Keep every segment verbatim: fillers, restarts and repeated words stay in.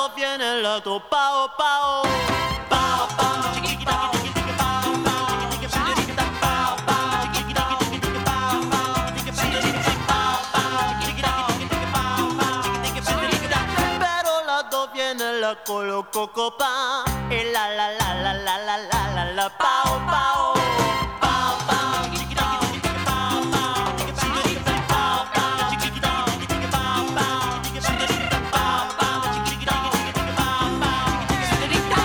lado viene el otro, pao, pao. Pao, pao, chiqui, pao, chiqui, pao, pao, chiqui, señorita, pao, pao, chiqui, pao, pao, pao, chiqui, señorita, pao, pao, chiqui, pao, pao, chiqui, señorita. Pero lado viene la colo, coco, pa, y la, la, la, la, la, la, la, la, la, pao, pao. Pao, pao, chiqui, pao, chiqui, pao, pao, chiqui, señorita, pao, pao, chiqui, pao, pao, pao, chiqui, señorita, pao, pao, chiqui, pao, pao, chiqui, señorita.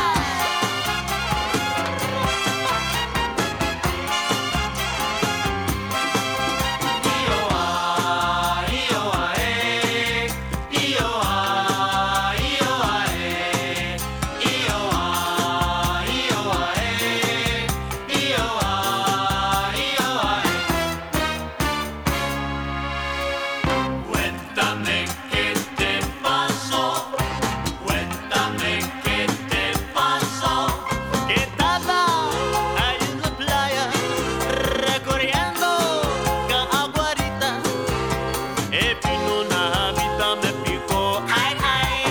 Io a, io a, eh, io a, io a, eh, io a, io a, eh, io a, io a, eh. Cuéntame qué te pasó, cuéntame qué te pasó. Que estaba ahí en la playa recorriendo Caguarita y vino una habita me picó, ay, ay.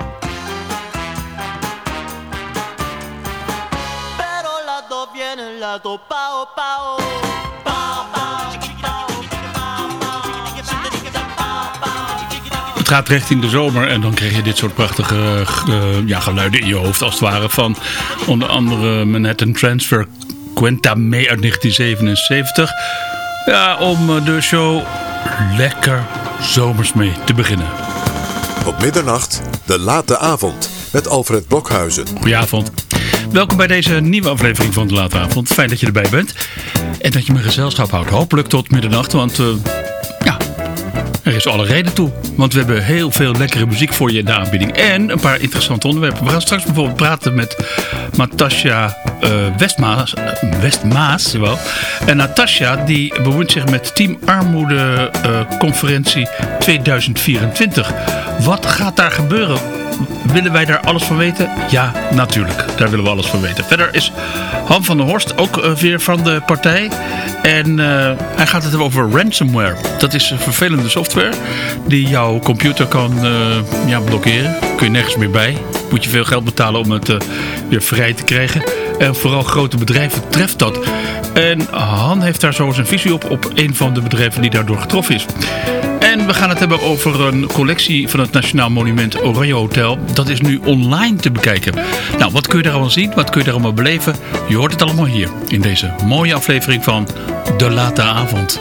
Pero las dos vienen, las dos pao, pao. Pao, pao, chiquitao, pao, pao, chiquitao, pao, pao. Het gaat richting de zomer en dan krijg je dit soort prachtige uh, ja, geluiden in je hoofd als het ware van onder andere Manhattan Transfer, Cuéntame uit negentien zevenenzeventig. Ja, om de show lekker zomers mee te beginnen. Op middernacht, de late avond, met Alfred Blokhuizen. Goedenavond. Welkom bij deze nieuwe aflevering van de Late Avond. Fijn dat je erbij bent en dat je mijn gezelschap houdt. Hopelijk tot middernacht, want uh, ja, er is alle reden toe. Want we hebben heel veel lekkere muziek voor je in de aanbieding. En een paar interessante onderwerpen. We gaan straks bijvoorbeeld praten met Natasja uh, Westmaas. Uh, Westmaas, jawel. En Natasja die bemoeit zich met Team Armoede uh, Conferentie tweeduizend vierentwintig. Wat gaat daar gebeuren? Willen wij daar alles van weten? Ja, natuurlijk. Daar willen we alles van weten. Verder is Han van der Horst ook uh, weer van de partij. En uh, hij gaat het hebben over ransomware. Dat is vervelende software die jouw computer kan uh, ja, blokkeren. Kun je nergens meer bij. Moet je veel geld betalen om het uh, weer vrij te krijgen. En vooral grote bedrijven treft dat. En Han heeft daar zo zijn visie op. Op een van de bedrijven die daardoor getroffen is. En we gaan het hebben over een collectie van het Nationaal Monument Oranje Hotel. Dat is nu online te bekijken. Nou, wat kun je daar allemaal zien? Wat kun je daar allemaal beleven? Je hoort het allemaal hier in deze mooie aflevering van De Late Avond.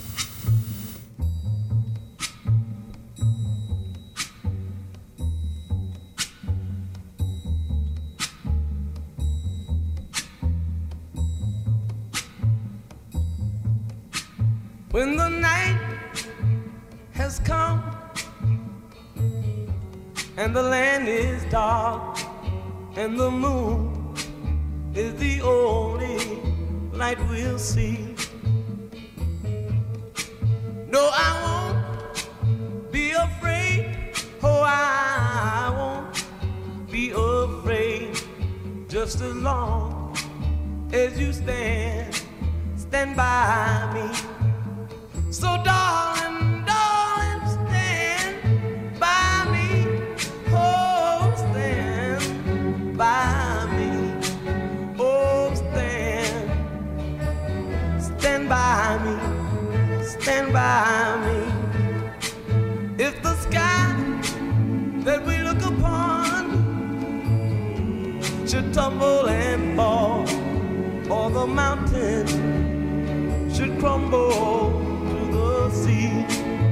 When the night has come and the land is dark and the moon is the only light we'll see. No, I won't be afraid. Oh, I won't be afraid. Just as long as you stand, stand by me. So darling, darling, stand by me. Oh, stand by me. Oh, stand, stand by me. Stand by me. If the sky that we look upon should tumble and fall, or the mountain should crumble the sea,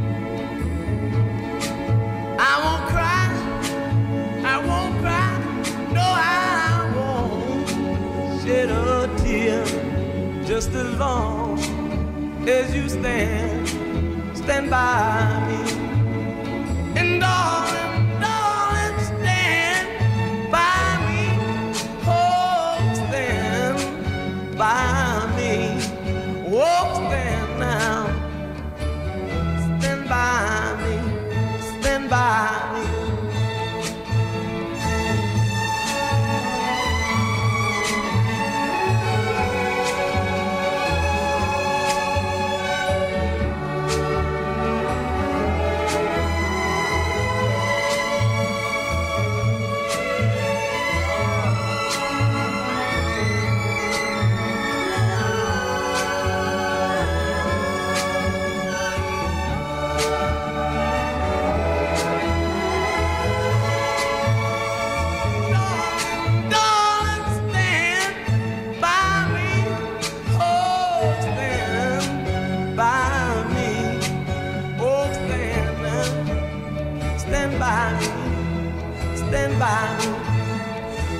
I won't cry, I won't cry, no, I won't shed a tear. Just as long as you stand, stand by me. And darling, darling, stand by me. Oh, stand by me. Oh, stand now. Stand by me, stand by me.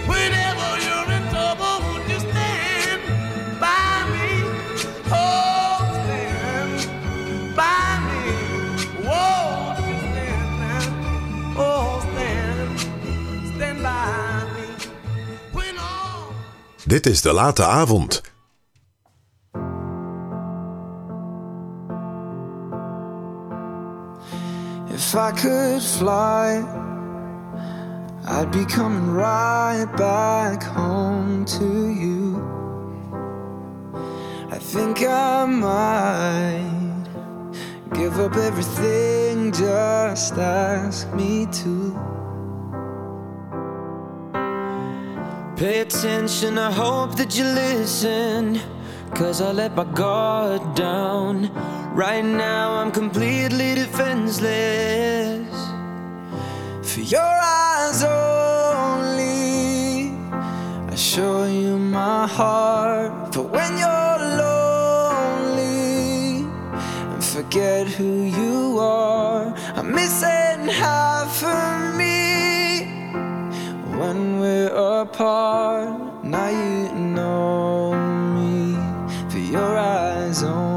Whenever you're in trouble, would you stand by me? Oh, stand by me. Whoa, would you stand now? Oh, stand, stand by me. When all... Dit is De Late Avond. If I could fly, I'd be coming right back home to you. I think I might give up everything, just ask me to. Pay attention, I hope that you listen, 'cause I let my guard down. Right now I'm completely defenseless. For your eyes only, I show you my heart. For when you're lonely and forget who you are, I'm missing half of me when we're apart. Now you know me, for your eyes only.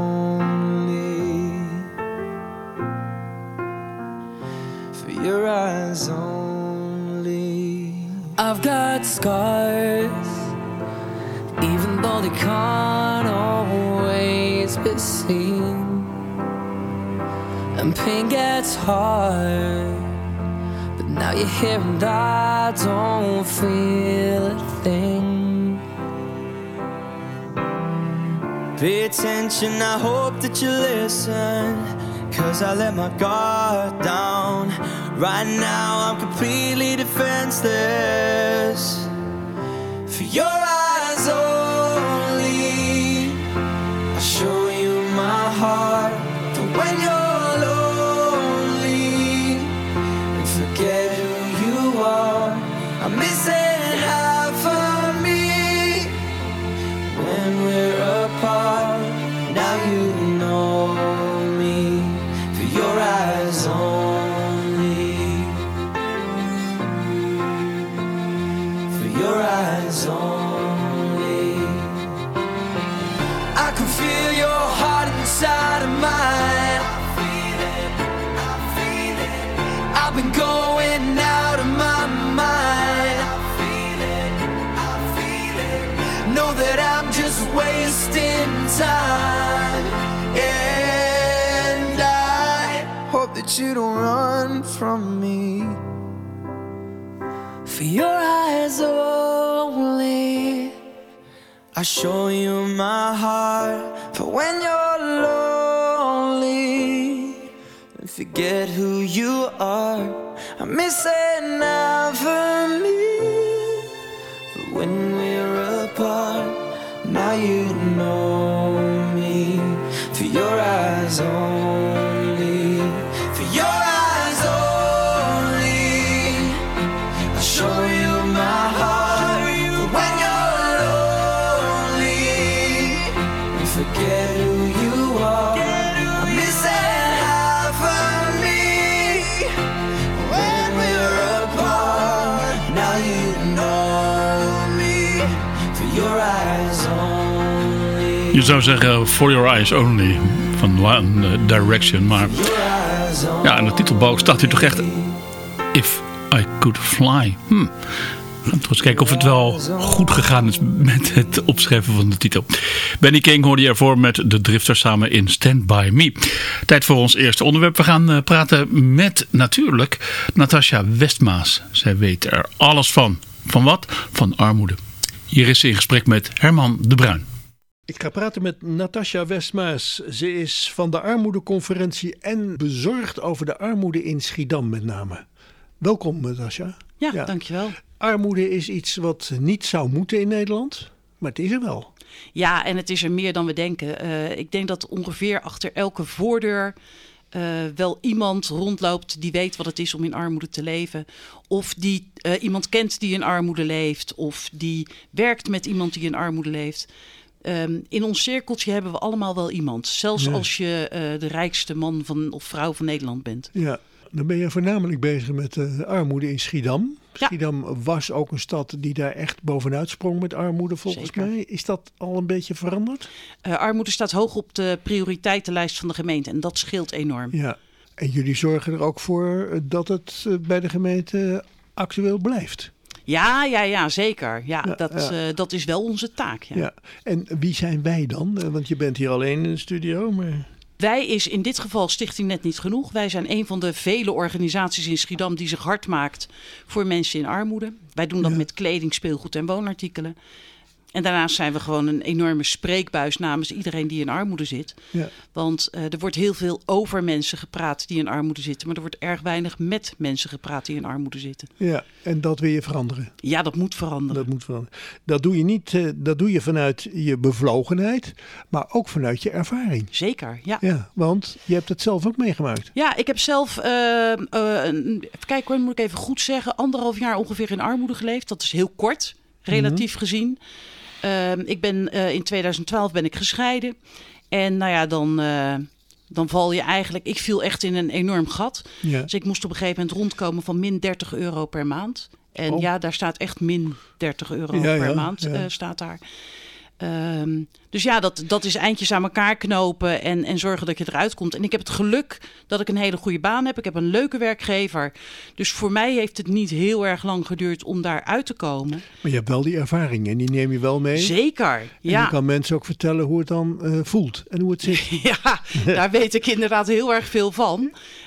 Your eyes only. I've got scars, even though they can't always be seen. And pain gets hard, but now you're here and I don't feel a thing. Pay attention, I hope that you listen, 'cause I let my guard down. Right now I'm completely defenseless. For your eyes only, I show you my heart. For when you're lonely and forget who you are, I'm missing half of me when we're apart. Now you know me, for your eyes only, for your eyes only. I can feel your heart inside of mine. I feel it, I feel it. I've been going out of my mind. I feel it, I feel it. Know that I'm just wasting time. And I hope that you don't run from me. For your eyes only, I show you my heart. For when you're lonely and forget who you are, I'm missing out for me. But when we're apart, now you know me. For your eyes only, for your eyes only, I show you my heart. For when you're lonely and forget who you are, I'm missing half of me. When we're apart, now you know me. For your eyes only. Je zou zeggen For Your Eyes Only van One Direction, maar ja, aan de titelbalk staat hij toch echt If I Could Fly. Hm. We gaan toch eens kijken of het wel goed gegaan is met het opschrijven van de titel. Benny King hoorde je ervoor met de Drifters samen in Stand By Me. Tijd voor ons eerste onderwerp. We gaan praten met natuurlijk Natasja Westmaas. Zij weet er alles van. Van wat? Van armoede. Hier is ze in gesprek met Herman de Bruin. Ik ga praten met Natasja Westmaas. Ze is van de Armoedeconferentie en bezorgd over de armoede in Schiedam met name. Welkom, Natasja. Ja, ja, dankjewel. Armoede is iets wat niet zou moeten in Nederland, maar het is er wel. Ja, en het is er meer dan we denken. Uh, ik denk dat ongeveer achter elke voordeur uh, wel iemand rondloopt die weet wat het is om in armoede te leven. Of die uh, iemand kent die in armoede leeft. Of die werkt met iemand die in armoede leeft. Um, in ons cirkeltje hebben we allemaal wel iemand. Zelfs ja. als je uh, de rijkste man van, of vrouw van Nederland bent. Ja, dan ben je voornamelijk bezig met uh, armoede in Schiedam. Ja. Schiedam was ook een stad die daar echt bovenuit sprong met armoede volgens Zeker. mij. Is dat al een beetje veranderd? Uh, armoede staat hoog op de prioriteitenlijst van de gemeente en dat scheelt enorm. Ja. En jullie zorgen er ook voor dat het uh, bij de gemeente actueel blijft. Ja, ja, ja, zeker. Ja, Ja, dat, ja. Uh, dat is wel onze taak. Ja. Ja. En wie zijn wij dan? Uh, want je bent hier alleen in de studio, maar... Wij is in dit geval Stichting Net Niet Genoeg. Wij zijn een van de vele organisaties in Schiedam die zich hard maakt voor mensen in armoede. Wij doen dat Ja. met kleding, speelgoed en woonartikelen. En daarnaast zijn we gewoon een enorme spreekbuis namens iedereen die in armoede zit. Ja. Want uh, er wordt heel veel over mensen gepraat die in armoede zitten. Maar er wordt erg weinig met mensen gepraat die in armoede zitten. Ja, en dat wil je veranderen. Ja, dat moet veranderen. Dat moet veranderen. Dat doe je niet, uh, dat doe je vanuit je bevlogenheid, maar ook vanuit je ervaring. Zeker, ja. Ja, want je hebt het zelf ook meegemaakt. Ja, ik heb zelf, uh, uh, een, even kijken hoor, moet ik even goed zeggen, anderhalf jaar ongeveer in armoede geleefd. Dat is heel kort, relatief mm-hmm. gezien. Uh, ik ben uh, in tweeduizend twaalf ben ik gescheiden. En nou ja, dan, uh, dan val je eigenlijk... Ik viel echt in een enorm gat. Ja. Dus ik moest op een gegeven moment rondkomen van min dertig euro per maand. En oh. ja, daar staat echt min dertig euro ja, per ja, maand ja. Uh, staat daar. Um, dus ja, dat, dat is eindjes aan elkaar knopen en, en zorgen dat je eruit komt. En ik heb het geluk dat ik een hele goede baan heb. Ik heb een leuke werkgever. Dus voor mij heeft het niet heel erg lang geduurd om daar uit te komen. Maar je hebt wel die ervaring en die neem je wel mee. Zeker, en ja. je kan mensen ook vertellen hoe het dan uh, voelt en hoe het zit. Ja, daar weet ik inderdaad heel erg veel van.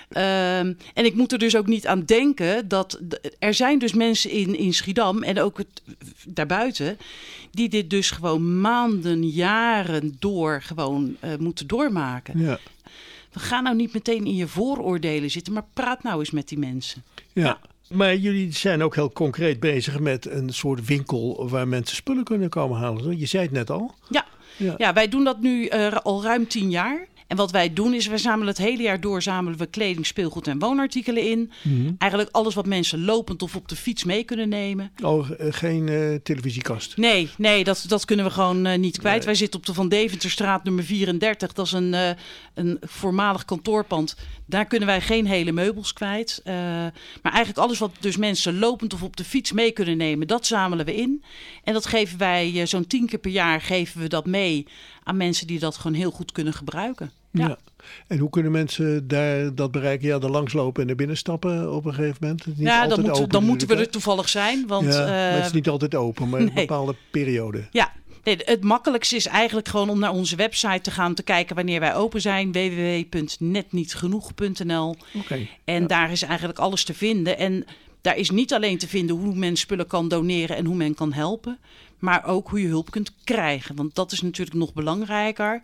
Um, en ik moet er dus ook niet aan denken dat... Er zijn dus mensen in, in Schiedam en ook het, daarbuiten... die dit dus gewoon maanden, jaren door gewoon uh, moeten doormaken. Ja. We gaan nou niet meteen in je vooroordelen zitten... maar praat nou eens met die mensen. Ja. Ja. Maar jullie zijn ook heel concreet bezig met een soort winkel... waar mensen spullen kunnen komen halen. Je zei het net al. Ja, ja. ja wij doen dat nu uh, al ruim tien jaar... En wat wij doen is, wij zamelen het hele jaar door zamelen we kleding, speelgoed en woonartikelen in. Mm-hmm. Eigenlijk alles wat mensen lopend of op de fiets mee kunnen nemen. Oh, geen uh, televisiekast? Nee, nee dat, dat kunnen we gewoon uh, niet kwijt. Nee. Wij zitten op de Van Deventerstraat nummer vierendertig. Dat is een, uh, een voormalig kantoorpand. Daar kunnen wij geen hele meubels kwijt. Uh, maar eigenlijk alles wat dus mensen lopend of op de fiets mee kunnen nemen, dat zamelen we in. En dat geven wij uh, zo'n tien keer per jaar geven we dat mee aan mensen die dat gewoon heel goed kunnen gebruiken. Ja. Ja. En hoe kunnen mensen daar dat bereiken? Ja, er langslopen en er binnen stappen op een gegeven moment? Niet ja, dan, moet, open, dan moeten we hè? er toevallig zijn. Want, ja, uh, maar het is niet altijd open, maar nee. een bepaalde periode. Ja, nee, het makkelijkste is eigenlijk gewoon om naar onze website te gaan... te kijken wanneer wij open zijn. w w w punt net niet genoeg punt n l. Okay, en ja. daar is eigenlijk alles te vinden. En daar is niet alleen te vinden hoe men spullen kan doneren... en hoe men kan helpen... maar ook hoe je hulp kunt krijgen. Want dat is natuurlijk nog belangrijker...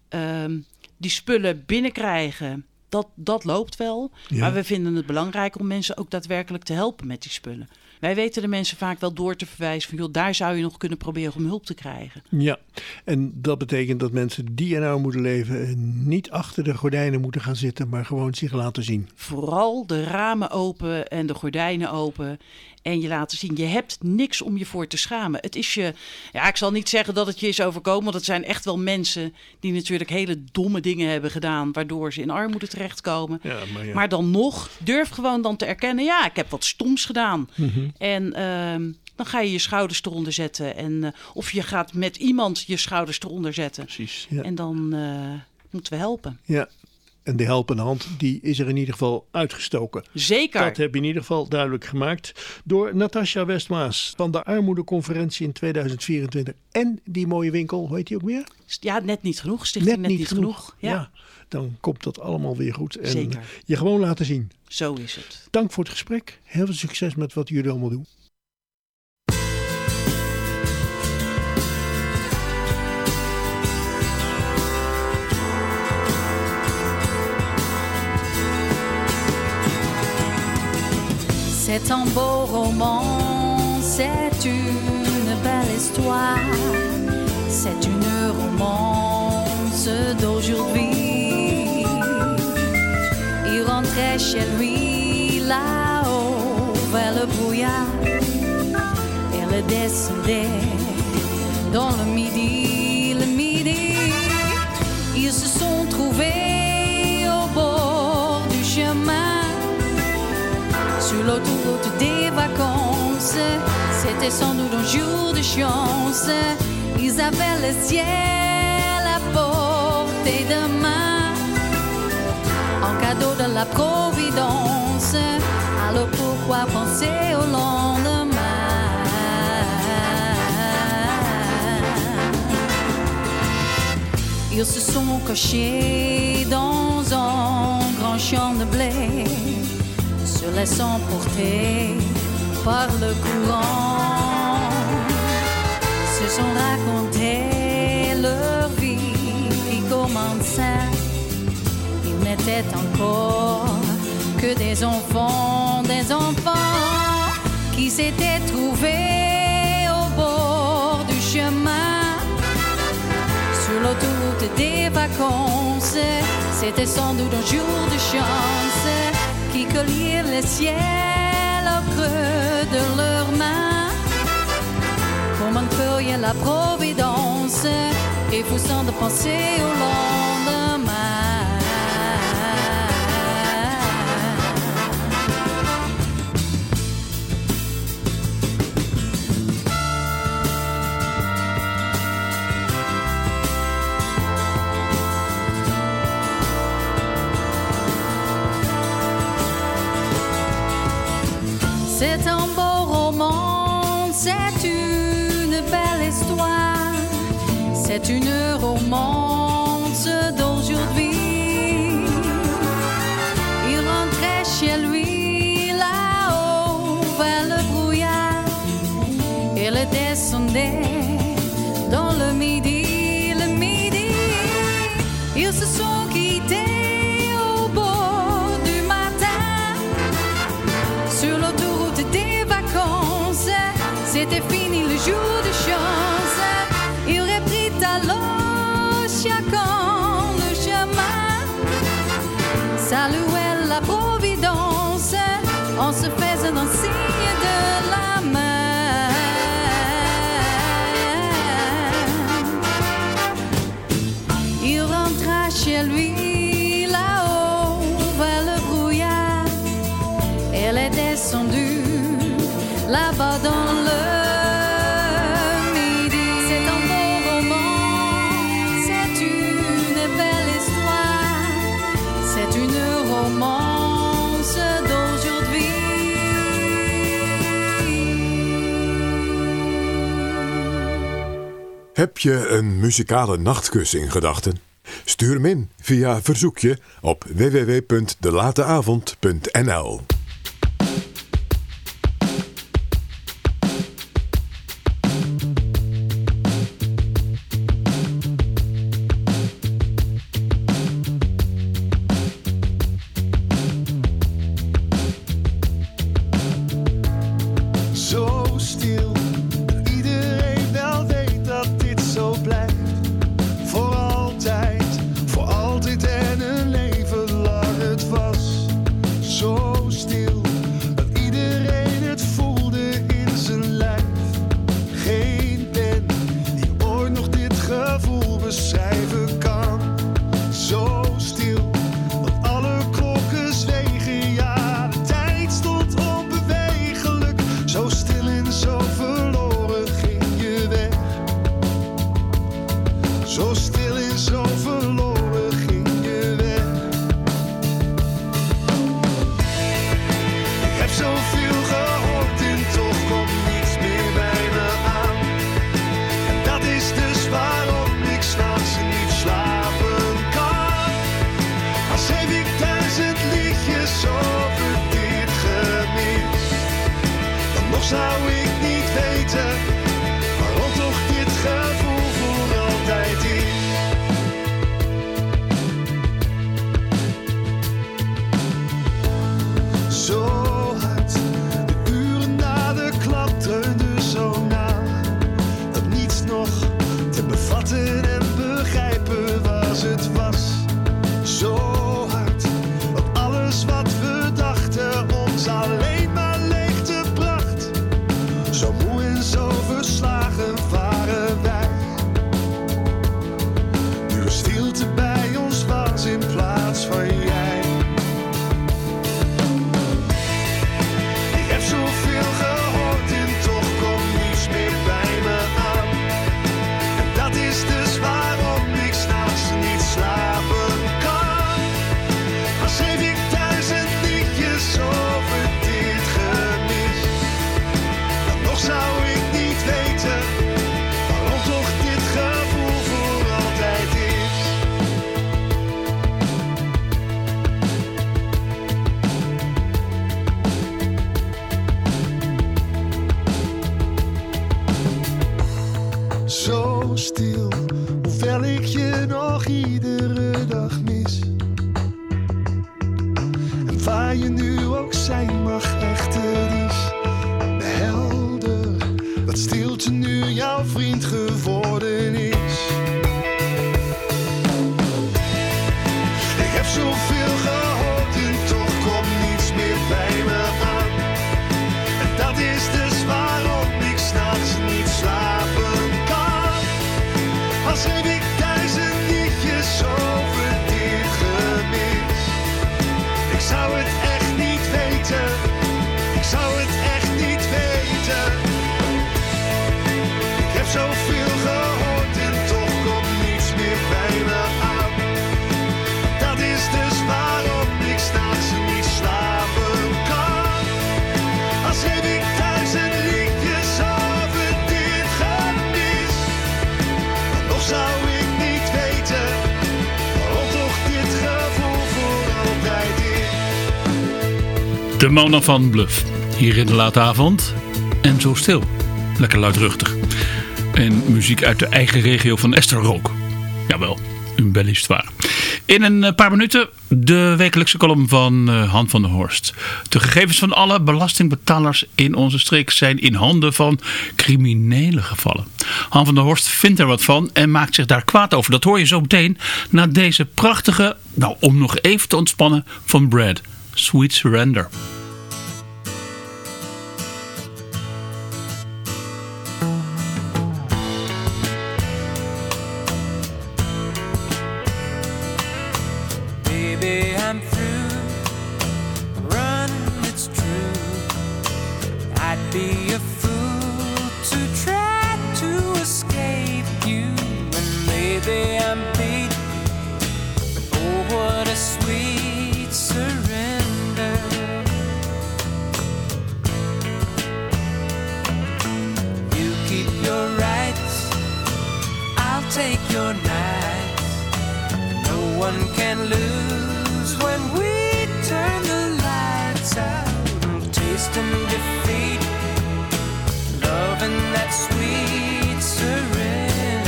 Um, die spullen binnenkrijgen, dat, dat loopt wel. Ja. Maar we vinden het belangrijk om mensen ook daadwerkelijk te helpen met die spullen. Wij weten de mensen vaak wel door te verwijzen van... joh, daar zou je nog kunnen proberen om hulp te krijgen. Ja, en dat betekent dat mensen die in armoede leven... niet achter de gordijnen moeten gaan zitten, maar gewoon zich laten zien. Vooral de ramen open en de gordijnen open... en je laten zien, je hebt niks om je voor te schamen. Het is je, ja, ik zal niet zeggen dat het je is overkomen... want het zijn echt wel mensen die natuurlijk hele domme dingen hebben gedaan... waardoor ze in armoede terechtkomen. Ja, maar, ja. maar dan nog, durf gewoon dan te erkennen... ja, ik heb wat stoms gedaan. Mm-hmm. En uh, dan ga je je schouders eronder zetten. En, uh, of je gaat met iemand je schouders eronder zetten. Precies, ja. En dan uh, moeten we helpen. Ja. En de helpende hand, die is er in ieder geval uitgestoken. Zeker. Dat heb je in ieder geval duidelijk gemaakt door Natasja Westmaas van de Armoedeconferentie in tweeduizend vierentwintig. En die mooie winkel, hoe heet die ook weer? Ja, net niet genoeg. Stichting net, net niet, niet genoeg. genoeg. Ja. ja, dan komt dat allemaal weer goed. En Zeker. Je gewoon laten zien. Zo is het. Dank voor het gesprek. Heel veel succes met wat jullie allemaal doen. C'est un beau roman, c'est une belle histoire, c'est une romance d'aujourd'hui. Il rentrait chez lui là-haut vers le brouillard, elle descendait dans le midi, le midi. Ils se sont trouvés au bord du chemin. Sur l'autoroute des vacances, C'était sans doute un jour de chance. Ils avaient le ciel à portée de main, en cadeau de la Providence. Alors pourquoi penser au lendemain? Ils se sont cachés dans un grand champ de blé, se laissant porter par le courant. Se sont racontés leur vie qui commençait. Ils n'étaient encore que des enfants, des enfants qui s'étaient trouvés au bord du chemin. Sur l'autoroute des vacances, c'était sans doute un jour de chance qui collirent le ciel au creux de leurs mains, comme un feuille à la Providence, et poussant de penser au lendemain. C'est un beau roman, c'est une belle histoire, c'est une romance d'aujourd'hui. Il rentrait chez lui là-haut vers le brouillard, et le descendait dans le midi, le midi. Ils se sont quittés au bord du matin, sur l'autoroute des vacances. C'était fini le jour de chance. Il reprit alors chacun le chemin, saluait la Providence en se faisant un signe de la main. Il rentra chez lui là-haut vers le brouillard. Elle est descendue là-bas dans le midi. C'est un beau roman, c'est une belle histoire, c'est une romance d'aujourd'hui. Heb je een muzikale nachtkus in gedachten? Stuur hem in via verzoekje op w w w punt de late avond punt n l. Zo stil, iedereen wel weet dat dit zo blijft. Voor altijd, voor altijd en een leven lang het was. Zo stil. zo stil, hoewel ik je nog iedere dag mis. En waar je nu ook zijn mag, echt, het is helder dat stilte nu jouw vriend geworden is. Ik heb zoveel gehoord en toch komt niets meer bij me aan. En dat is dus waarom ik s'nachts niet slapen kan. Als heb ik duizend liedjes over dit gemis. Ik zou het echt niet weten, ik zou het echt niet weten. Ik heb zoveel gehoord en toch komt niets meer bij me aan. Dat is dus waarom ik s'nachts niet slapen kan. Als heb ik duizend liedjes over dit gemis. Dan nog zou ik niet weten waarom toch dit gevoel voor altijd is. De mannen van Bluff. Hier in de late avond. En zo stil. Lekker luidruchtig. En muziek uit de eigen regio van Esther Rook. Jawel, een belle histoire. In een paar minuten de wekelijkse column van uh, Han van der Horst. De gegevens van alle belastingbetalers in onze streek zijn in handen van criminelen gevallen. Han van der Horst vindt er wat van en maakt zich daar kwaad over. Dat hoor je zo meteen na deze prachtige, nou om nog even te ontspannen, van Brad. Sweet Surrender. Baby, I'm through running, it's true. I'd be a fool to try to escape you. And maybe I'm beat. Oh, what a sweet surrender. You keep your rights, I'll take your nights. No one can lose when we turn the lights out. Tasting defeat, loving that sweet surrender.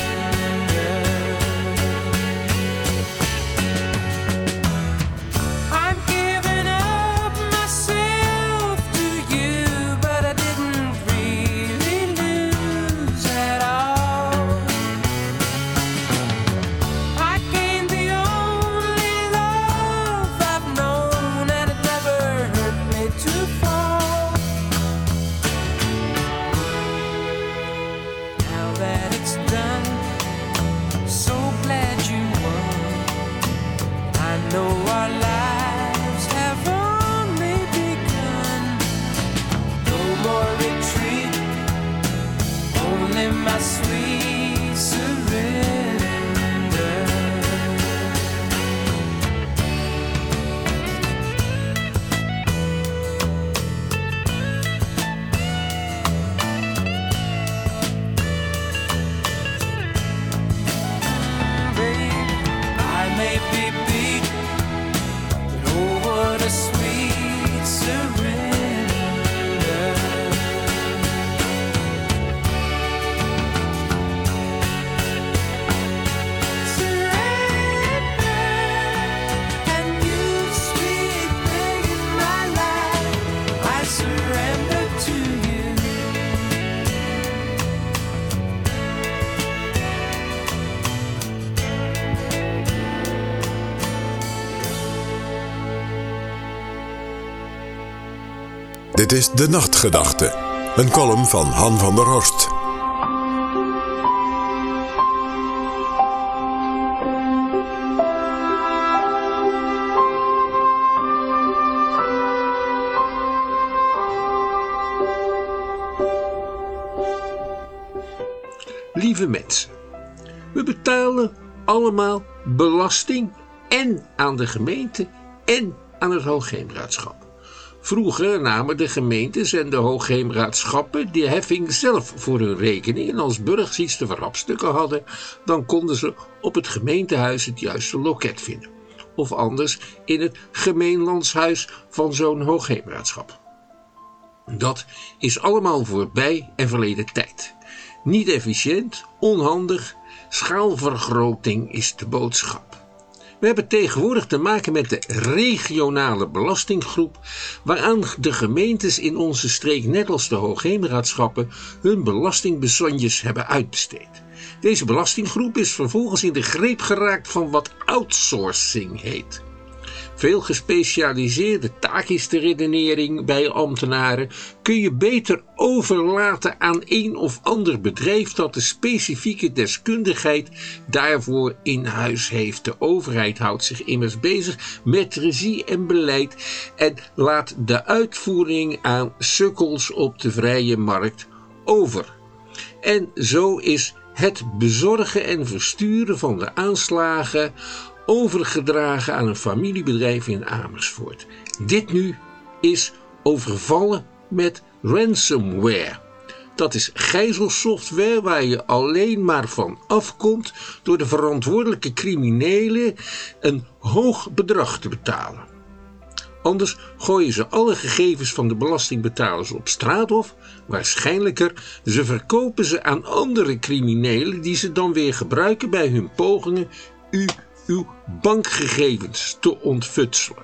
I'm giving up myself to you, but I didn't really lose at all. I gained the only love I've known, and it never hurt me to fall. Now that it's done, so glad you won. I know our lives have only begun. No more retreat, only my sweet surrender. I may be beat, but oh, what a sweet surrender. Surrender, and you, sweet thing in my life, I surrender to you. Dit is De Nachtgedachte, een column van Han van der Horst. Lieve mensen, we betalen allemaal belasting en aan de gemeente en aan het Hoogheemraadschap. Vroeger namen de gemeentes en de hoogheemraadschappen de heffing zelf voor hun rekening en als burgers iets te verrapstukken hadden, dan konden ze op het gemeentehuis het juiste loket vinden. Of anders in het gemeenlandshuis van zo'n hoogheemraadschap. Dat is allemaal voorbij en verleden tijd. Niet efficiënt, onhandig, schaalvergroting is de boodschap. We hebben tegenwoordig te maken met de regionale belastinggroep, waaraan de gemeentes in onze streek, net als de hoogheemraadschappen, hun belastingbesognes hebben uitbesteed. Deze belastinggroep is vervolgens in de greep geraakt van wat outsourcing heet. Veel gespecialiseerde taak is de redenering bij ambtenaren. Kun je beter overlaten aan een of ander bedrijf dat de specifieke deskundigheid daarvoor in huis heeft. De overheid houdt zich immers bezig met regie en beleid en laat de uitvoering aan sukkels op de vrije markt over. En zo is het bezorgen en versturen van de aanslagen overgedragen aan een familiebedrijf in Amersfoort. Dit nu is overvallen met ransomware. Dat is gijzelsoftware waar je alleen maar van afkomt door de verantwoordelijke criminelen een hoog bedrag te betalen. Anders gooien ze alle gegevens van de belastingbetalers op straat of, waarschijnlijker, ze verkopen ze aan andere criminelen die ze dan weer gebruiken bij hun pogingen u uw bankgegevens te ontfutselen.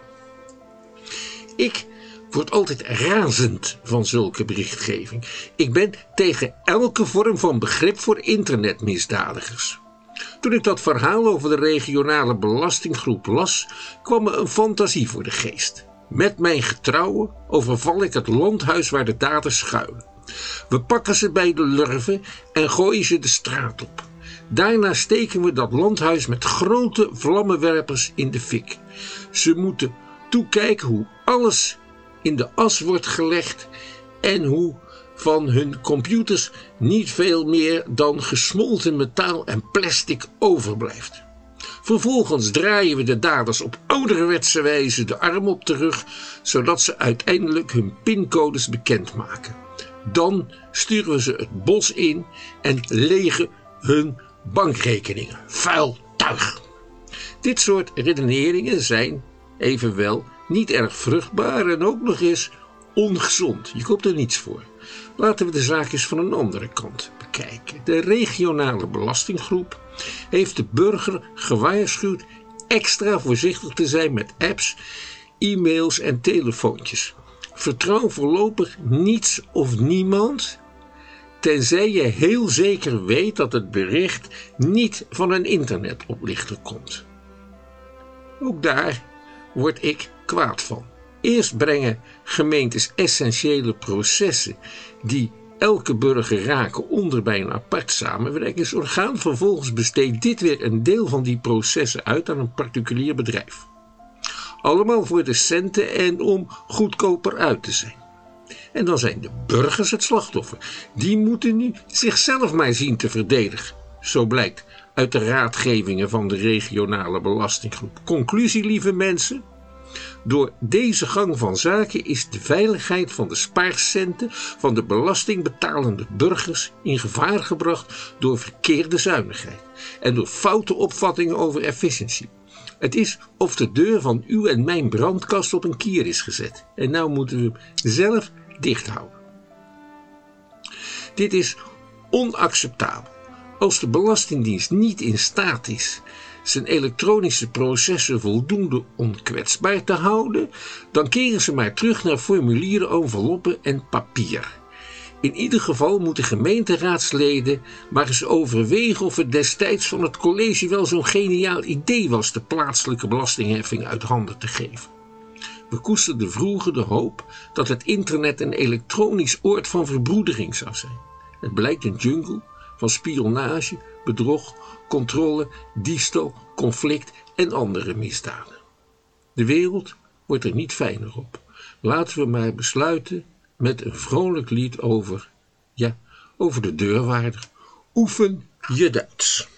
Ik word altijd razend van zulke berichtgeving. Ik ben tegen elke vorm van begrip voor internetmisdadigers. Toen ik dat verhaal over de regionale belastinggroep las, kwam me een fantasie voor de geest. Met mijn getrouwen overval ik het landhuis waar de daders schuilen. We pakken ze bij de lurven en gooien ze de straat op. Daarna steken we dat landhuis met grote vlammenwerpers in de fik. Ze moeten toekijken hoe alles in de as wordt gelegd en hoe van hun computers niet veel meer dan gesmolten metaal en plastic overblijft. Vervolgens draaien we de daders op ouderwetse wijze de arm op de rug, zodat ze uiteindelijk hun pincodes bekendmaken. Dan sturen we ze het bos in en legen hun bankrekeningen. Vuil tuig. Dit soort redeneringen zijn evenwel niet erg vruchtbaar en ook nog eens ongezond. Je koopt er niets voor. Laten we de zaak eens van een andere kant bekijken. De regionale belastinggroep heeft de burger gewaarschuwd extra voorzichtig te zijn met apps, e-mails en telefoontjes. Vertrouw voorlopig niets of niemand, tenzij je heel zeker weet dat het bericht niet van een internetoplichter komt. Ook daar word ik kwaad van. Eerst brengen gemeentes essentiële processen die elke burger raken onder bij een apart samenwerkingsorgaan. Vervolgens besteedt dit weer een deel van die processen uit aan een particulier bedrijf. Allemaal voor de centen en om goedkoper uit te zijn. En dan zijn de burgers het slachtoffer. Die moeten nu zichzelf maar zien te verdedigen. Zo blijkt uit de raadgevingen van de regionale belastinggroep. Conclusie, lieve mensen. Door deze gang van zaken is de veiligheid van de spaarcenten van de belastingbetalende burgers in gevaar gebracht door verkeerde zuinigheid en door foute opvattingen over efficiëntie. Het is of de deur van uw en mijn brandkast op een kier is gezet en nou moeten we hem zelf dicht houden. Dit is onacceptabel. Als de Belastingdienst niet in staat is zijn elektronische processen voldoende onkwetsbaar te houden, dan keren ze maar terug naar formulieren, enveloppen en papier. In ieder geval moeten gemeenteraadsleden maar eens overwegen of het destijds van het college wel zo'n geniaal idee was de plaatselijke belastingheffing uit handen te geven. We koesterden vroeger de hoop dat het internet een elektronisch oord van verbroedering zou zijn. Het blijkt een jungle van spionage, bedrog, controle, diefstal, conflict en andere misdaden. De wereld wordt er niet fijner op. Laten we maar besluiten met een vrolijk lied over, ja, over de deurwaarder. Oefen je Duits.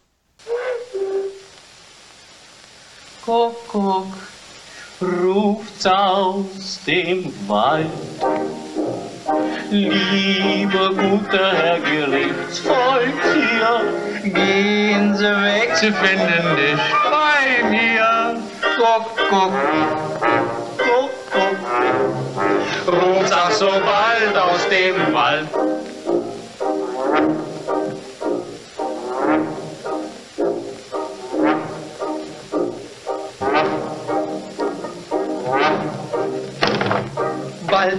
Kok, kok, ruft aus dem Wald. Liebe gute Herr Gerichtsvolk hier, gehen Sie weg, Sie finden nicht bei mir. Kok, kok, kok, kok, ruft ach so bald aus dem Wald.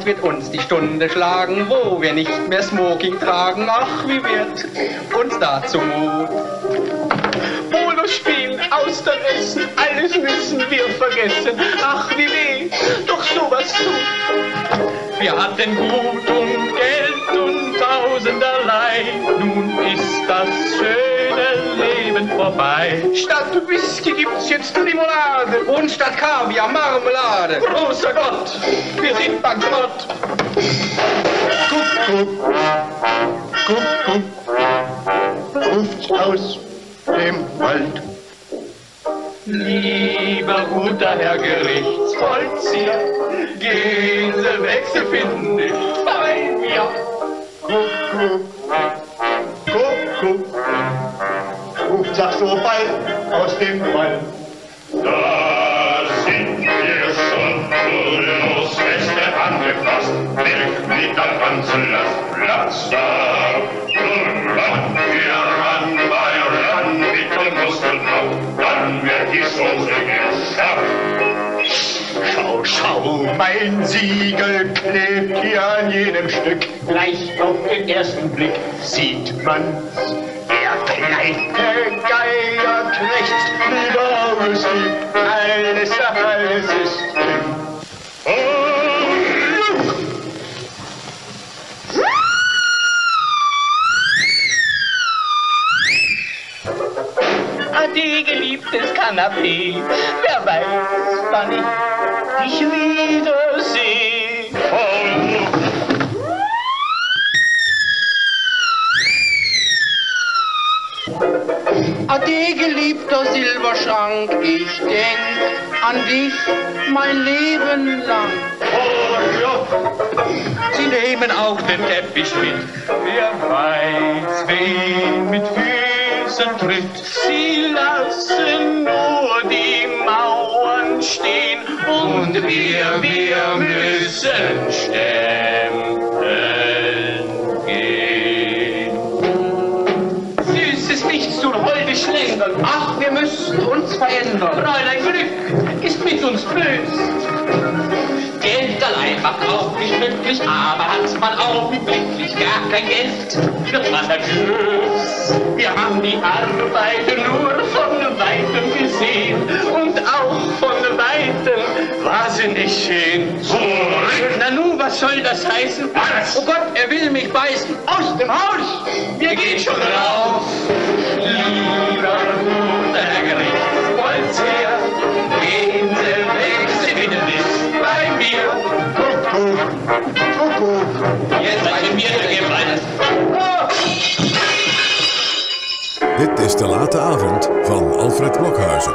wird uns die Stunde schlagen, wo wir nicht mehr Smoking tragen. Ach, wie wird uns da zumut? Polo spielen, Austern essen, alles müssen wir vergessen. Ach, wie weh, doch sowas tut. Wir hatten Gut und Geld und tausenderlei. Nun ist das schöne Leben vorbei. Statt Whisky gibt's jetzt Limonade und statt Kaviar Marmelade. Großer Gott, wir sind bankrott. Kuckuck, Kuckuck, ruft's aus dem Wald. Lieber guter Herr Gerichtsvollzieher, gehen Sie weg, Sie finden nicht bei mir. Kuckuck, Kuckuck, ruft Saxophon aus dem Wald. Da sind wir schon, los, Feste angefasst, weg mit der ganzen Last, Platz da. Nun ran, wir ran, bei ran mit dem Muskelkraft, dann wird die Soße geschafft. Schau, schau, mein Siegel klebt hier an jedem Stück. Gleich auf den ersten Blick sieht man's. Der kleine Geier krächzt, lieber Whisky, alles, alles ist drin. Ade, geliebtes Kanapee, wer weiß, wann ich dich wiedersehe. Oh. Ade, geliebter Silberschrank, ich denk an dich mein Leben lang. Oh ja, sie nehmen auch den Teppich mit, wer weiß, wen mit Füßen tritt. Sie lassen nur die Mauern stehen und wir, wir müssen stempeln gehen. Süßes Nichts tun, holde Schlendern, ach, wir müssen uns verändern. Fräulein Glück ist mit uns bös. Geld allein macht auch nicht glücklich, aber hat man augenblicklich gar kein Geld, wird man nervös. Wir haben die Arbeit nur von Weitem gesehen und auch von Weitem war sie nicht schön. Zurück! Na nun, was soll das heißen? Was? Oh Gott, er will mich beißen. Aus dem Haus! Wir gehen schon raus. Lieber guter Herr Gerichtsvollzieher, gehen Sie weg, Sie finden nicht bei mir. Kuckuck, Kuckuck, jetzt seid ihr mir der Gewalt. Oh. Dit is De Late Avond van Alfred Blokhuizen.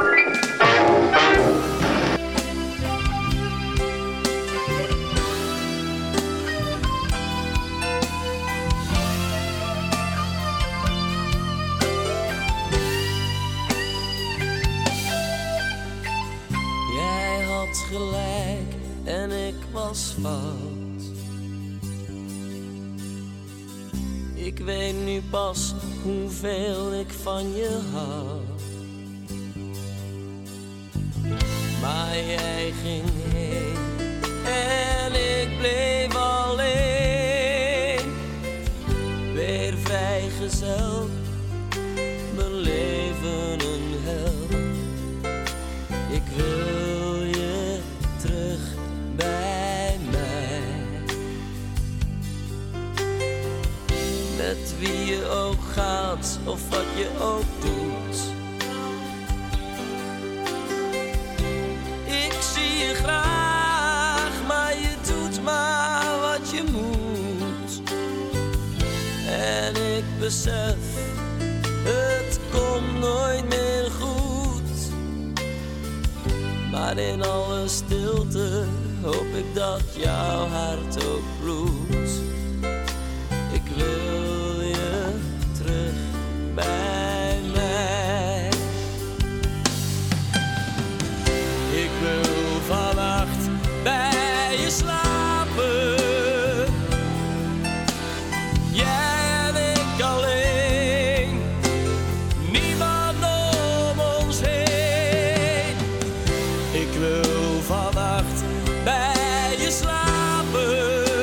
Jij had gelijk en ik was fout. Ik weet nu pas hoeveel ik van je hou. Maar jij ging heen en ik bleef alleen. Weer vrijgezel, mijn leven een hel. Ik wil je terug bij mij. Met wie je ook gaat of wat je ook doet. Ik zie je graag, maar je doet maar wat je moet. En ik besef, het komt nooit meer goed. Maar in alle stilte hoop ik dat jouw hart ook bloedt. Ik wil je terug bij mij. Ik wil vannacht bij je slapen. Jij en ik alleen. Niemand om ons heen. Ik wil vannacht bij je slapen.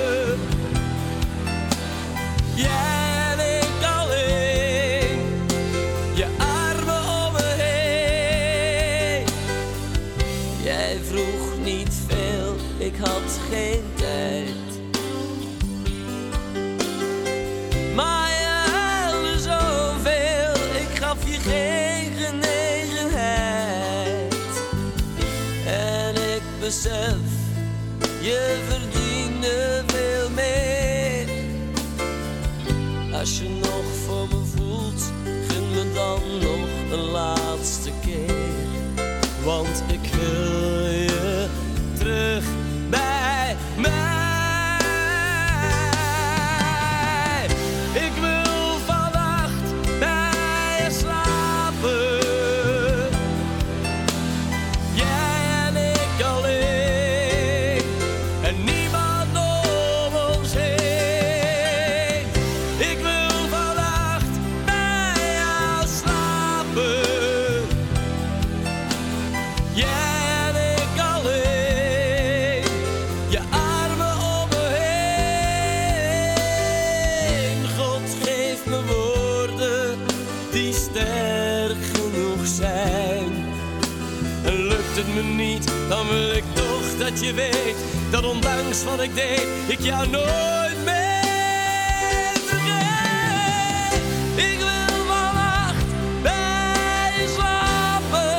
genegenheid. En ik besef, je verdiende veel meer. Als je nog voor me voelt, gun me dan nog een laatste keer. Want ik wil je terug bij mij. Ik wil vannacht bij je slapen. Jij en ik alleen. En niemand om ons heen. Ik wil vannacht bij jou slapen. Jij en ik alleen, je armen om me heen. God geeft me woorden die sterk genoeg zijn. En lukt het me niet, dan wil ik toch dat je weet dat ondanks wat ik deed, ik jou nooit meer vergeet. Ik wil vannacht bij je slapen.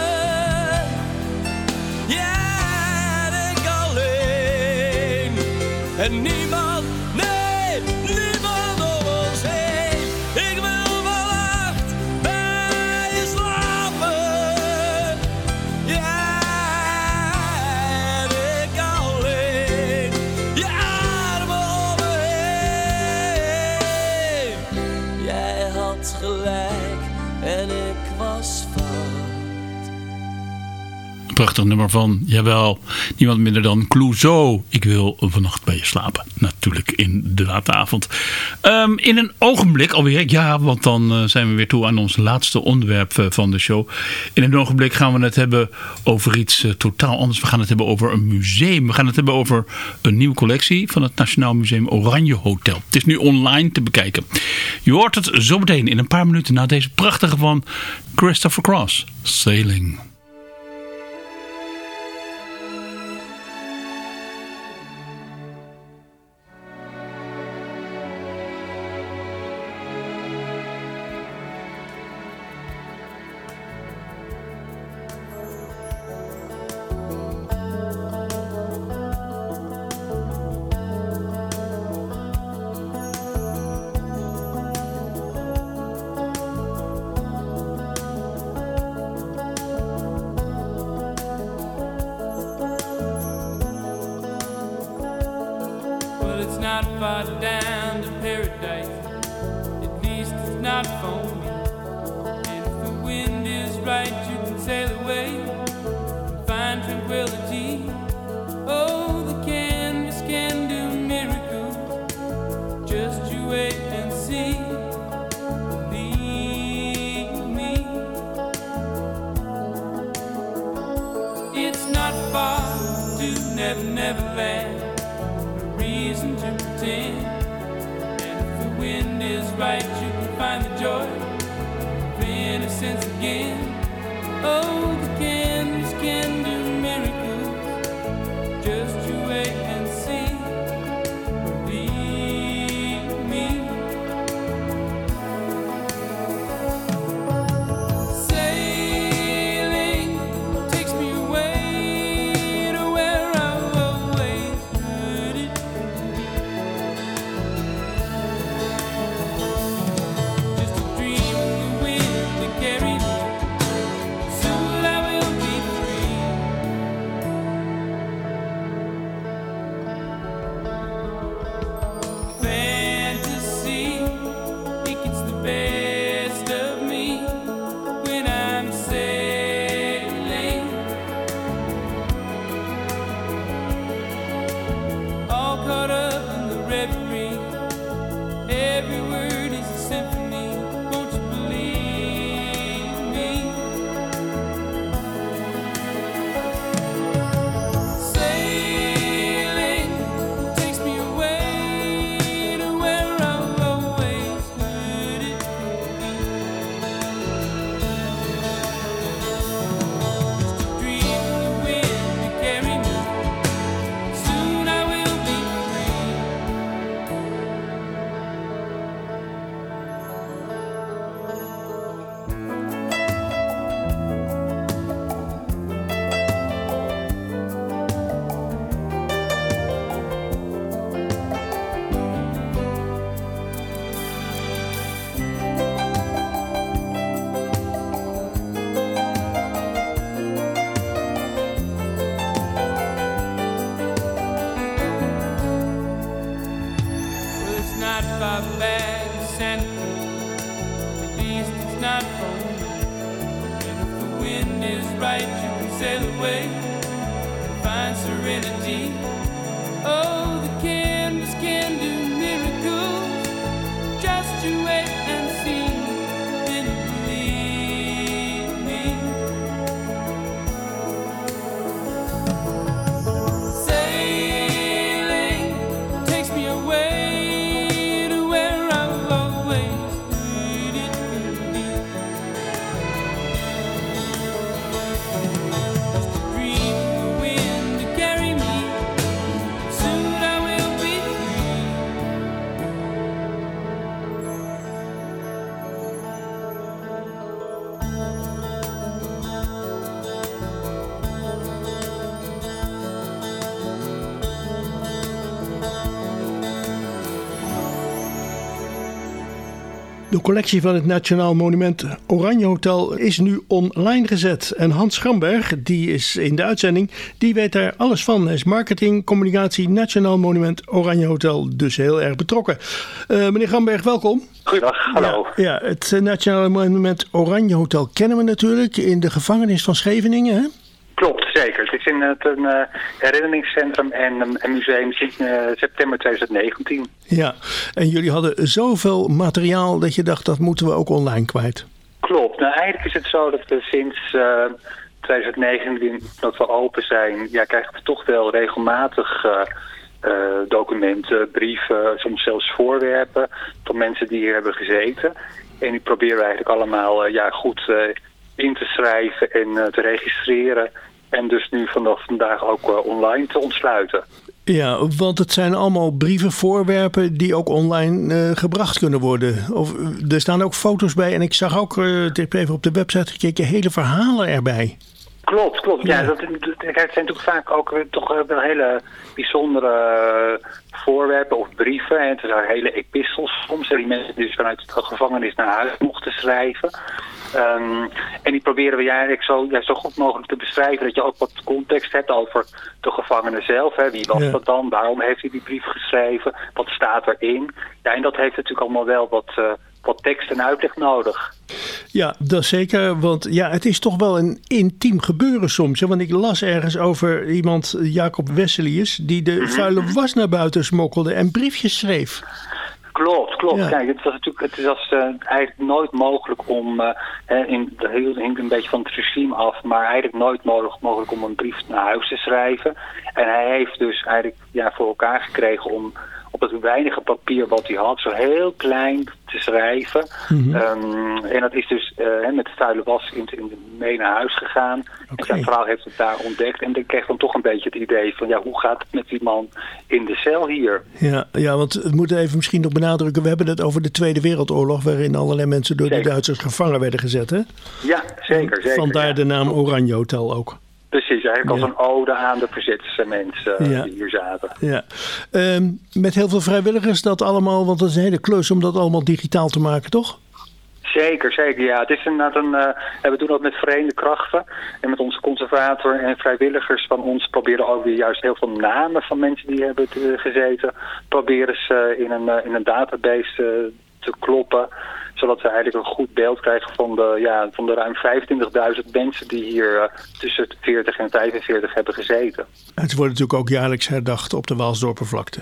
Jij en ik alleen. En niemand, nee, niemand om ons heen. Ik wil vannacht bij je slapen. Jij en ik alleen. Je armen om me heen. Jij had gelijk en ik was fout. Een prachtig nummer van, jawel, niemand minder dan Clouseau. Ik wil vannacht bij je slapen. Natuurlijk in de late avond. Um, in een ogenblik alweer, ja, want dan uh, zijn we weer toe aan ons laatste onderwerp uh, van de show. In een ogenblik gaan we het hebben over iets uh, totaal anders. We gaan het hebben over een museum. We gaan het hebben over een nieuwe collectie van het Nationaal Museum Oranje Hotel. Het is nu online te bekijken. Je hoort het zo meteen in een paar minuten na deze prachtige van Christopher Cross, Sailing. Well, it's not far down to paradise. At least it's not for me. And if the wind is right, you can sail away and find tranquility. Oh, the canvas can do miracles. Just you wait and see. Believe me. It's not far to Never Never Land. Reason to pretend. And if the wind is right, you can find the joy of innocence again. Oh, the canvas can do miracles. Just you wait and see. Believe me. Sailing takes me away to where I've always heard it. Just a dream of the wind that carried me. Soon I sail away, find serenity. Oh, the canvas can do miracles. Just you wait and see, then you believe me. Sailing takes me away to where I've always needed to be. Just a dream in the wind to carry me. Soon I will be free. De collectie van het Nationaal Monument Oranje Hotel is nu online gezet. En Hans Schramberg, die is in de uitzending, die weet daar alles van. Hij is marketing, communicatie, Nationaal Monument Oranje Hotel, dus heel erg betrokken. Uh, meneer Schramberg, welkom. Goedendag, hallo. Ja, ja, het uh, Nationaal Monument Oranje Hotel kennen we natuurlijk in de gevangenis van Scheveningen, hè? Klopt, zeker. Het is in het een uh, herinneringscentrum en een um, museum sinds uh, september twintig negentien. Ja, en jullie hadden zoveel materiaal dat je dacht, dat moeten we ook online kwijt. Klopt. Nou, eigenlijk is het zo dat we sinds uh, twintig negentien, dat we open zijn, ja, krijgen we toch wel regelmatig uh, uh, documenten, brieven, soms zelfs voorwerpen van mensen die hier hebben gezeten. En die proberen we eigenlijk allemaal uh, ja, goed uh, in te schrijven en uh, te registreren. En dus nu vanaf vandaag ook uh, online te ontsluiten. Ja, want het zijn allemaal brieven, voorwerpen die ook online uh, gebracht kunnen worden. Of, er staan ook foto's bij en ik zag ook, uh, ik heb even op de website gekeken, hele verhalen erbij. Klopt, klopt. Ja, Ja. dat, dat, het zijn natuurlijk vaak ook uh, toch uh, wel hele bijzondere uh, voorwerpen of brieven. En het zijn hele epistels soms, die mensen dus vanuit de gevangenis naar huis mochten schrijven. Um, en die proberen we ja, eigenlijk zo, ja, zo goed mogelijk te beschrijven, dat je ook wat context hebt over de gevangene zelf. Hè. Wie was Ja. dat dan? Waarom heeft hij die brief geschreven? Wat staat erin? Ja, en dat heeft natuurlijk allemaal wel wat, uh, wat tekst en uitleg nodig. Ja, dat is zeker, want ja, het is toch wel een intiem gebeuren soms. Hè? Want ik las ergens over iemand, Jacob Wesselius, die de vuile was naar buiten smokkelde en briefjes schreef. Klopt, klopt. Ja. Kijk, het was natuurlijk, het was uh, eigenlijk nooit mogelijk om, uh, hè, in, dat hing een beetje van het regime af, maar eigenlijk nooit mogelijk, mogelijk om een brief naar huis te schrijven. En hij heeft dus eigenlijk ja, voor elkaar gekregen om op het weinige papier wat hij had, zo heel klein te schrijven. Mhm. Um, en dat is dus uh, met de vuile was in, in, mee naar huis gegaan. Oké. En zijn vrouw heeft het daar ontdekt. En ik kreeg dan toch een beetje het idee van, ja, hoe gaat het met die man in de cel hier? Ja, ja, want we moeten even misschien nog benadrukken, we hebben het over de Tweede Wereldoorlog, waarin allerlei mensen door de Zeker. Duitsers gevangen werden gezet, hè? Ja, zeker, zeker. Vandaar ja. de naam Oranje Hotel ook. Precies, eigenlijk als Ja. een ode aan de verzetsmensen uh, Ja. die hier zaten. Ja. Um, met heel veel vrijwilligers dat allemaal, want dat is een hele klus om dat allemaal digitaal te maken, toch? Zeker, zeker. Ja, het is inderdaad een. Uh, we doen dat met verenigde krachten en met onze conservator en vrijwilligers van ons proberen ook weer juist heel veel namen van mensen die hebben uh, gezeten, proberen ze in een uh, in een database uh, te kloppen, zodat we eigenlijk een goed beeld krijgen van de, ja, van de ruim vijfentwintigduizend mensen die hier uh, tussen de veertig en vijfenveertig hebben gezeten. Het wordt natuurlijk ook jaarlijks herdacht op de Waalsdorpervlakte.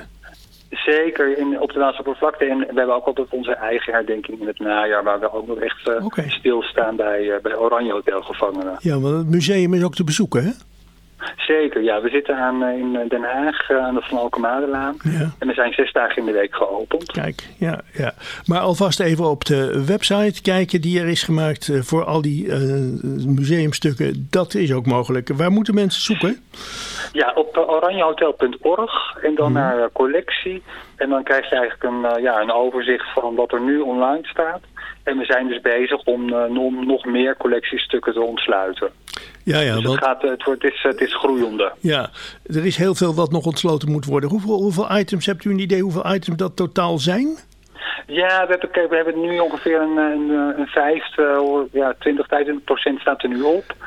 Zeker in, op de Waalsdorpervlakte. En we hebben ook altijd onze eigen herdenking in het najaar, waar we ook nog echt uh, Oké. stilstaan bij, uh, bij Oranje Hotel gevangenen. Ja, want het museum is ook te bezoeken, hè? Zeker, ja. We zitten aan, uh, in Den Haag uh, aan de Van Alkemadelaan. Ja. En we zijn zes dagen in de week geopend. Kijk, ja, ja. Maar alvast even op de website kijken die er is gemaakt uh, voor al die uh, museumstukken. Dat is ook mogelijk. Waar moeten mensen zoeken? Ja, op uh, oranjehotel punt org en dan naar uh, collectie. En dan krijg je eigenlijk een, uh, ja, een overzicht van wat er nu online staat. En we zijn dus bezig om, uh, om nog meer collectiestukken te ontsluiten. Ja, ja, dus want, het, gaat, uh, het, wordt, het, is, het is groeiende. ja, er is heel veel wat nog ontsloten moet worden. Hoeveel, hoeveel items, hebt u een idee hoeveel items dat totaal zijn? Ja, we hebben, we hebben nu ongeveer een, een, een vijfde, ja, twintig, vijfentwintig procent staat er nu op.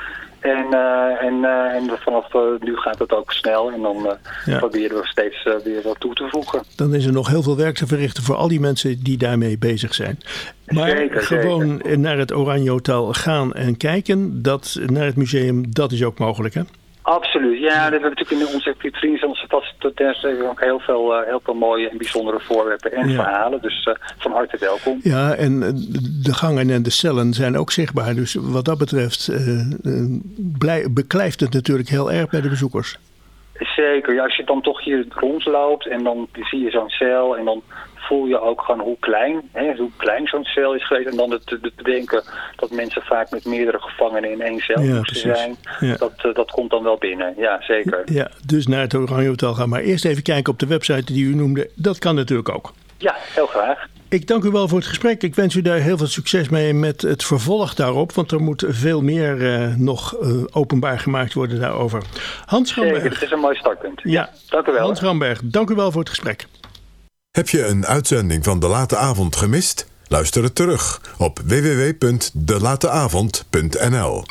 En, uh, en, uh, en vanaf uh, nu gaat het ook snel. En dan uh, ja. proberen we steeds uh, weer wat toe te voegen. Dan is er nog heel veel werk te verrichten voor al die mensen die daarmee bezig zijn. Maar zeker, gewoon zeker. naar het Oranje Hotel gaan en kijken, dat, naar het museum, dat is ook mogelijk, hè? Absoluut, ja. We hebben natuurlijk in onze vitrines, onze vaste tentoonstelling ook heel veel, uh, heel veel mooie en bijzondere voorwerpen en ja. verhalen. Dus uh, van harte welkom. Ja, en de gangen en de cellen zijn ook zichtbaar. Dus wat dat betreft uh, uh, blij, beklijft het natuurlijk heel erg bij de bezoekers. Zeker, ja, als je dan toch hier rondloopt en dan zie je zo'n cel en dan voel je ook gewoon hoe klein, hè, hoe klein zo'n cel is geweest. En dan het te bedenken dat mensen vaak met meerdere gevangenen in één cel ja, moesten zijn. Ja. Dat, uh, dat komt dan wel binnen, ja zeker. Ja, dus naar het Oranje Hotel gaan. Maar eerst even kijken op de website die u noemde. Dat kan natuurlijk ook. Ja, heel graag. Ik dank u wel voor het gesprek. Ik wens u daar heel veel succes mee met het vervolg daarop. Want er moet veel meer uh, nog uh, openbaar gemaakt worden daarover. Hans Ramberg. Zeker, het is een mooi startpunt. Ja, dank u wel. Hans Ramberg, dank u wel voor het gesprek. Heb je een uitzending van De Late Avond gemist? Luister het terug op w w w punt de late avond punt n l.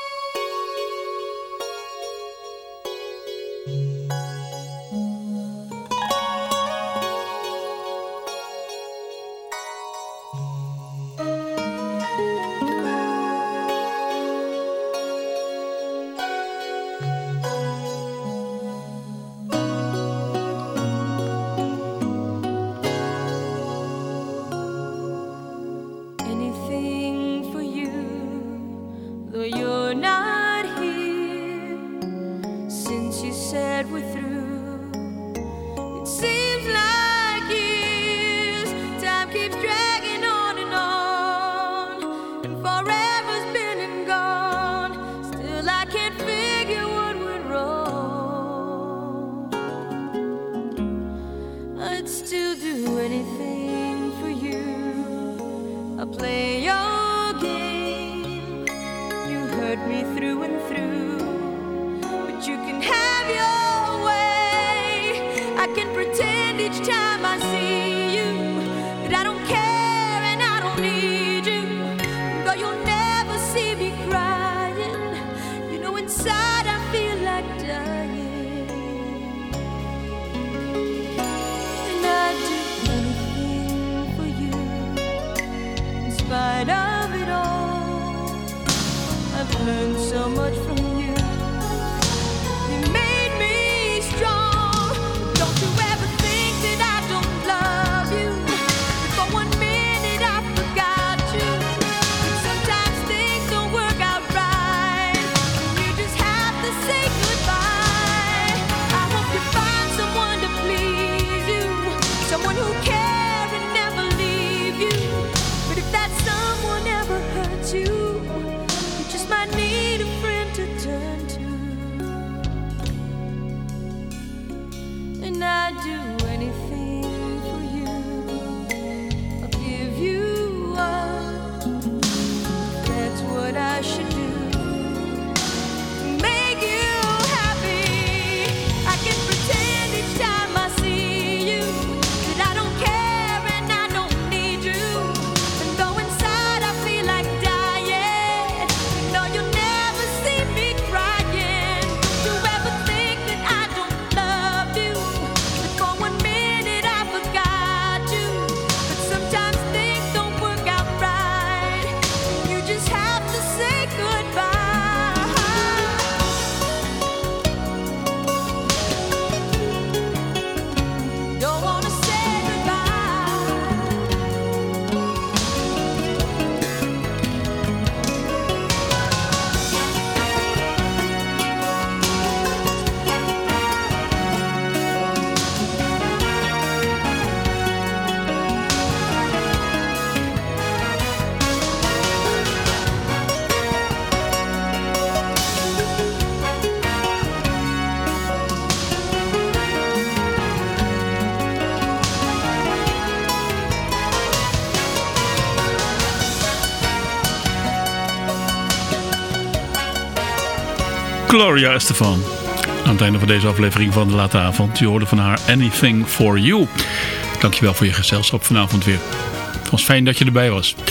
Gloria Estefan. Aan het einde van deze aflevering van De Late Avond. Je hoorde van haar Anything For You. Dankjewel voor je gezelschap vanavond weer. Het was fijn dat je erbij was.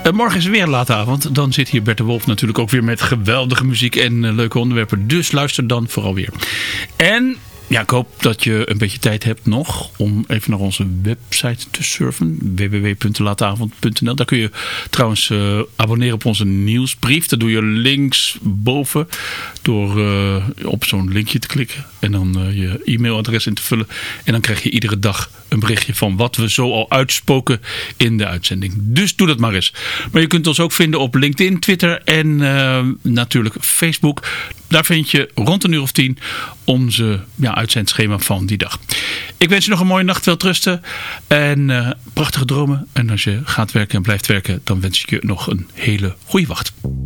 Uh, morgen is er weer een late avond. Dan zit hier Bert de Wolf natuurlijk ook weer met geweldige muziek en uh, leuke onderwerpen. Dus luister dan vooral weer. En ja, ik hoop dat je een beetje tijd hebt nog om even naar onze website te surfen. w w w punt de late avond punt n l. Daar kun je trouwens uh, abonneren op onze nieuwsbrief. Dat doe je links boven door uh, op zo'n linkje te klikken. En dan uh, je e-mailadres in te vullen. En dan krijg je iedere dag een berichtje van wat we zo al uitspoken in de uitzending. Dus doe dat maar eens. Maar je kunt ons ook vinden op LinkedIn, Twitter en uh, natuurlijk Facebook. Daar vind je rond een uur of tien onze ja, uitzendschema van die dag. Ik wens je nog een mooie nacht, wel rusten en uh, prachtige dromen. En als je gaat werken en blijft werken, dan wens ik je nog een hele goede wacht.